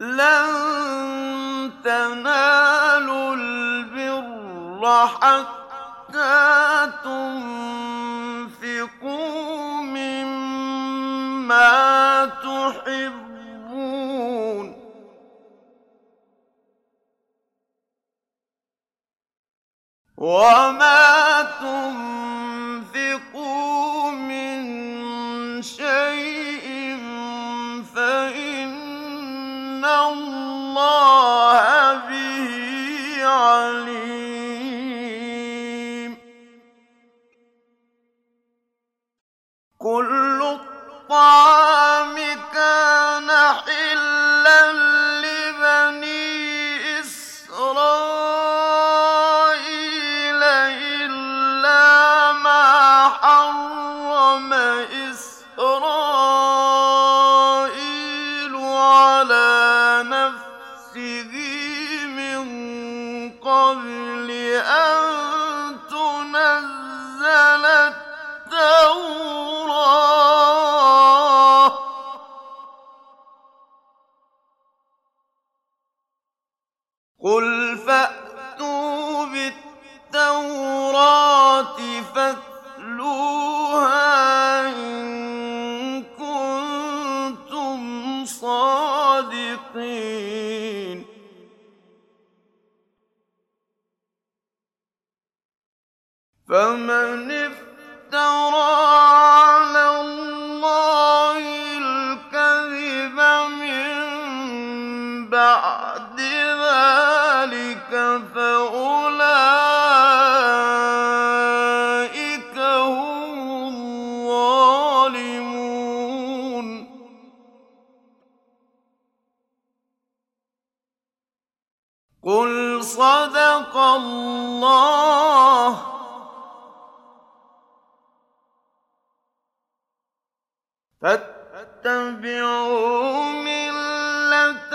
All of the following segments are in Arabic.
لَن تَنَالُوا الْبِرَّ حَتَّىٰ تُنفِقُوا مِمَّا تُحِبُّونَ ۚ وَمَا تُنفِقُوا مِن شَيْءٍ فَإِنَّ اللَّهَ بِهِ عَلِيمٌ. كُلُّ الطَّعَامِ كَانَ حِلًّا لِّبَنِي إِسْرَائِيلَ إِلَّا مَا حَرَّمَ إِسْرَائِيلُ عَلَىٰ نَفْسِهِ مِن قَبْلِ أَن تُنَزَّلَ التَّوْرَاةُ ۗ قُلْ فَأْتُوا بِالتَّوْرَاةِ فَاتْلُوهَا إِن كُنتُمْ صَادِقِينَ. فَمَنِ افْتَرَىٰ عَلَى اللَّهِ الْكَذِبَ مِن بَعْدِ ذَٰلِكَ فَأُولَٰئِكَ هُمُ الظَّالِمُونَ. قُلْ صَدَقَ اللَّهُ ۗ فَاتَّبِعُوا مِلَّةَ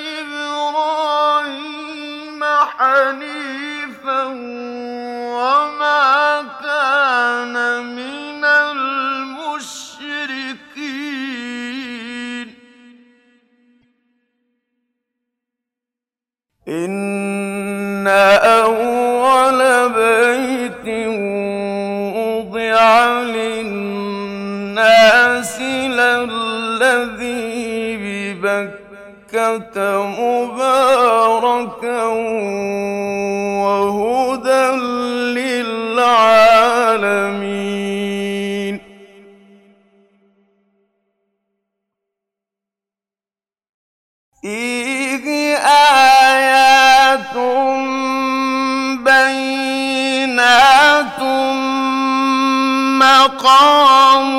إِبْرَاهِيمَ حَنِيفًا وَمَا كَانَ مِنَ الْمُشْرِكِينَ. إِنَّ أَوَّلَ بَيْتٍ وُضِعَ لِلنَّاسِ لَلَّذِي بِبَكَّةَ مُبَارَكًا وَهُدًى لِّلْعَالَمِينَ. فِيهِ آيَاتٌ بَيِّنَاتٌ مَّقَامُ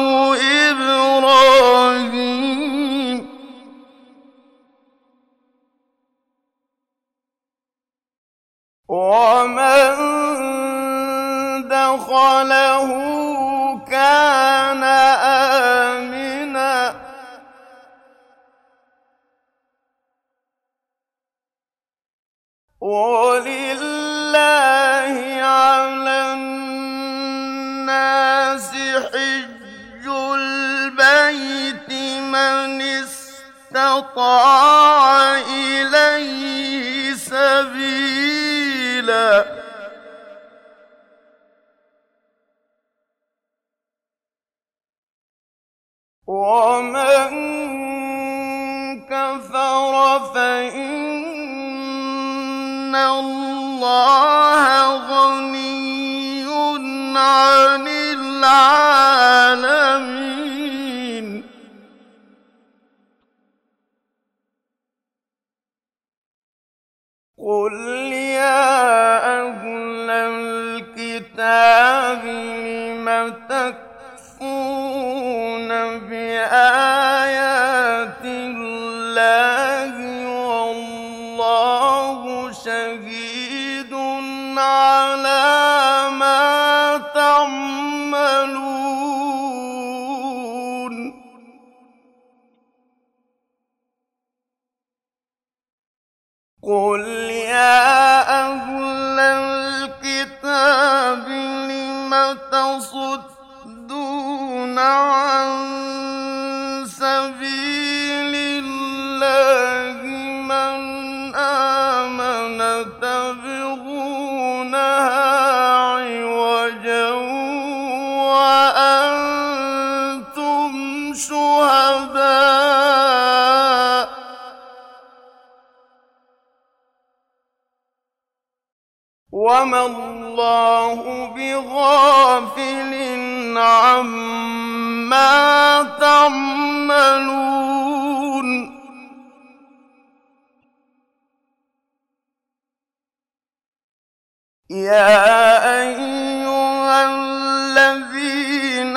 إِبْرَاهِيمَ ۖ وَمَن دَخَلَهُ كَانَ آمِنًا ۗ وَلِلَّهِ عَلَى النَّاسِ حِجُّ الْبَيْتِ مَنِ اسْتَطَاعَ إِلَيْهِ سَبِيلًا ۚ وَمَن كَفَرَ فَإِنَّ اللَّهَ غَنِيٌّ عَنِ الْعَالَمِينَ. قُلْ يَا أَهْلَ الْكِتَابِ لِمَ تَكْفُرُونَ بِآيَاتِ اللَّهِ وَاللَّهُ شَهِيدٌ عَلَىٰ مَا تَعْمَلُونَ. قُلْ يَا أَهْلَ الْكِتَابِ لِمَ تَصُدُّونَ عَن سَبِيلِ اللَّهِ وما الله بغافل عما تعملون يا أيها الذين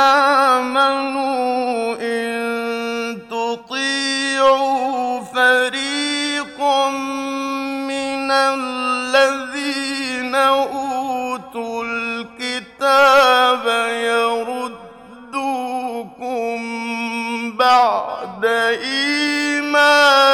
آمنوا إن تطيعوا فريقا من الذين أوتوا الكتاب يردوكم بعد إيمانكم